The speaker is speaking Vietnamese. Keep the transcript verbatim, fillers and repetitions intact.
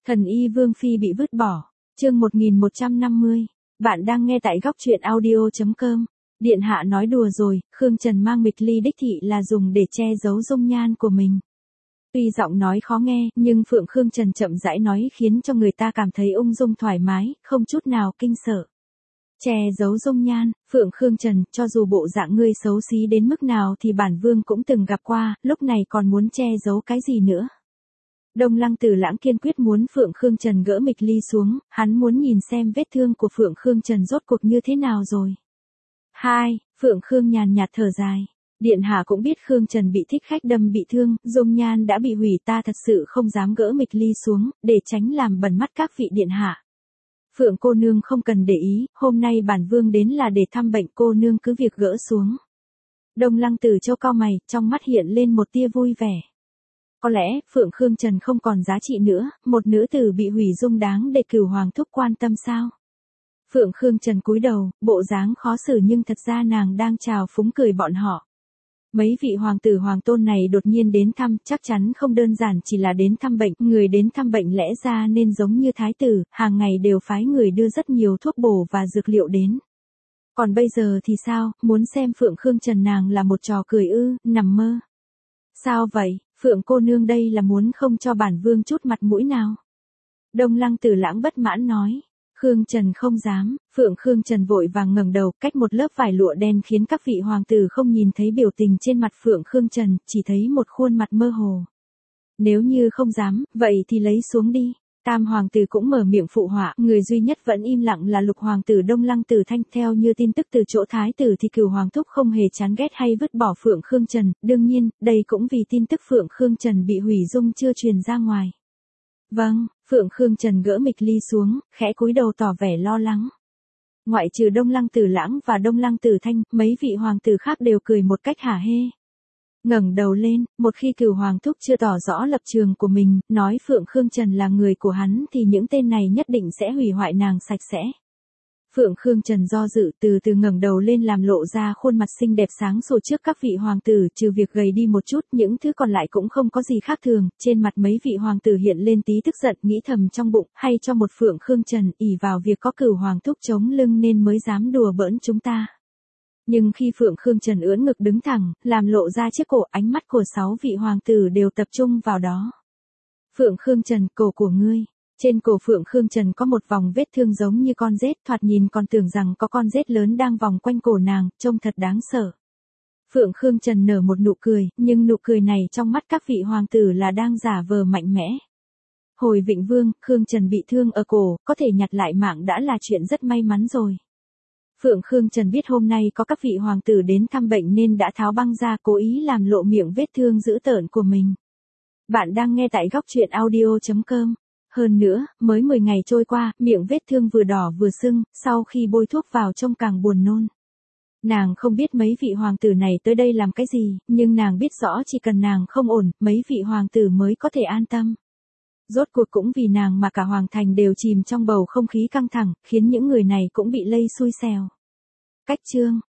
Thần y Vương Phi bị vứt bỏ. Chương một nghìn một trăm năm mươi. Bạn đang nghe tại góc truyện audio chấm com. Điện hạ nói đùa rồi, Khương Trần mang mịch ly đích thị là dùng để che giấu dung nhan của mình. Tuy giọng nói khó nghe, nhưng Phượng Khương Trần chậm rãi nói khiến cho người ta cảm thấy ung dung thoải mái, không chút nào kinh sợ. Che giấu dung nhan, Phượng Khương Trần, cho dù bộ dạng ngươi xấu xí đến mức nào thì bản vương cũng từng gặp qua, lúc này còn muốn che giấu cái gì nữa. Đông Lăng Tử Lãng kiên quyết muốn Phượng Khương Trần gỡ mịch ly xuống, hắn muốn nhìn xem vết thương của Phượng Khương Trần rốt cuộc như thế nào rồi. Hai, Phượng Khương nhàn nhạt thở dài. Điện hạ cũng biết Khương Trần bị thích khách đâm bị thương, dung nhan đã bị hủy, ta thật sự không dám gỡ mịch ly xuống, để tránh làm bẩn mắt các vị điện hạ. Phượng cô nương không cần để ý, hôm nay bản vương đến là để thăm bệnh, cô nương cứ việc gỡ xuống. Đông Lăng Tử Châu cau mày, trong mắt hiện lên một tia vui vẻ. Có lẽ, Phượng Khương Trần không còn giá trị nữa, một nữ tử bị hủy dung đáng để Cửu Hoàng thúc quan tâm sao? Phượng Khương Trần cúi đầu, bộ dáng khó xử nhưng thật ra nàng đang chào phúng cười bọn họ. Mấy vị hoàng tử hoàng tôn này đột nhiên đến thăm, chắc chắn không đơn giản chỉ là đến thăm bệnh, người đến thăm bệnh lẽ ra nên giống như thái tử, hàng ngày đều phái người đưa rất nhiều thuốc bổ và dược liệu đến. Còn bây giờ thì sao, muốn xem Phượng Khương Trần nàng là một trò cười ư, nằm mơ. Sao vậy, Phượng cô nương đây là muốn không cho bản vương chút mặt mũi nào? Đông Lăng Tử Lãng bất mãn nói. Khương Trần không dám, Phượng Khương Trần vội vàng ngẩng đầu, cách một lớp vải lụa đen khiến các vị hoàng tử không nhìn thấy biểu tình trên mặt Phượng Khương Trần, chỉ thấy một khuôn mặt mơ hồ. Nếu như không dám, vậy thì lấy xuống đi. Tam hoàng tử cũng mở miệng phụ họa, người duy nhất vẫn im lặng là lục hoàng tử Đông Lăng Tử Thanh. Theo như tin tức từ chỗ thái tử thì Cửu Hoàng thúc không hề chán ghét hay vứt bỏ Phượng Khương Trần, đương nhiên, đây cũng vì tin tức Phượng Khương Trần bị hủy dung chưa truyền ra ngoài. Vâng, Phượng Khương Trần gỡ mịch ly xuống, khẽ cúi đầu tỏ vẻ lo lắng. Ngoại trừ Đông Lăng Tử Lãng và Đông Lăng Tử Thanh, mấy vị hoàng tử khác đều cười một cách hả hê. Ngẩng đầu lên, một khi Cửu Hoàng thúc chưa tỏ rõ lập trường của mình, nói Phượng Khương Trần là người của hắn thì những tên này nhất định sẽ hủy hoại nàng sạch sẽ. Phượng Khương Trần do dự, từ từ ngẩng đầu lên làm lộ ra khuôn mặt xinh đẹp sáng sủa trước các vị hoàng tử, trừ việc gầy đi một chút, những thứ còn lại cũng không có gì khác thường. Trên mặt mấy vị hoàng tử hiện lên tí tức giận, nghĩ thầm trong bụng, hay cho một Phượng Khương Trần ỷ vào việc có Cửu Hoàng thúc chống lưng nên mới dám đùa bỡn chúng ta. Nhưng khi Phượng Khương Trần ưỡn ngực đứng thẳng, làm lộ ra chiếc cổ, ánh mắt của sáu vị hoàng tử đều tập trung vào đó. Phượng Khương Trần, cổ của ngươi. Trên cổ Phượng Khương Trần có một vòng vết thương giống như con rết, thoạt nhìn còn tưởng rằng có con rết lớn đang vòng quanh cổ nàng, trông thật đáng sợ. Phượng Khương Trần nở một nụ cười, nhưng nụ cười này trong mắt các vị hoàng tử là đang giả vờ mạnh mẽ. Hồi Vịnh Vương, Khương Trần bị thương ở cổ, có thể nhặt lại mạng đã là chuyện rất may mắn rồi. Phượng Khương Trần biết hôm nay có các vị hoàng tử đến thăm bệnh nên đã tháo băng ra, cố ý làm lộ miệng vết thương dữ tợn của mình. Bạn đang nghe tại góc truyện audio chấm com. Hơn nữa, mới mười ngày trôi qua, miệng vết thương vừa đỏ vừa sưng, sau khi bôi thuốc vào trông càng buồn nôn. Nàng không biết mấy vị hoàng tử này tới đây làm cái gì, nhưng nàng biết rõ chỉ cần nàng không ổn, mấy vị hoàng tử mới có thể an tâm. Rốt cuộc cũng vì nàng mà cả hoàng thành đều chìm trong bầu không khí căng thẳng, khiến những người này cũng bị lây xui xẻo. Cách chương,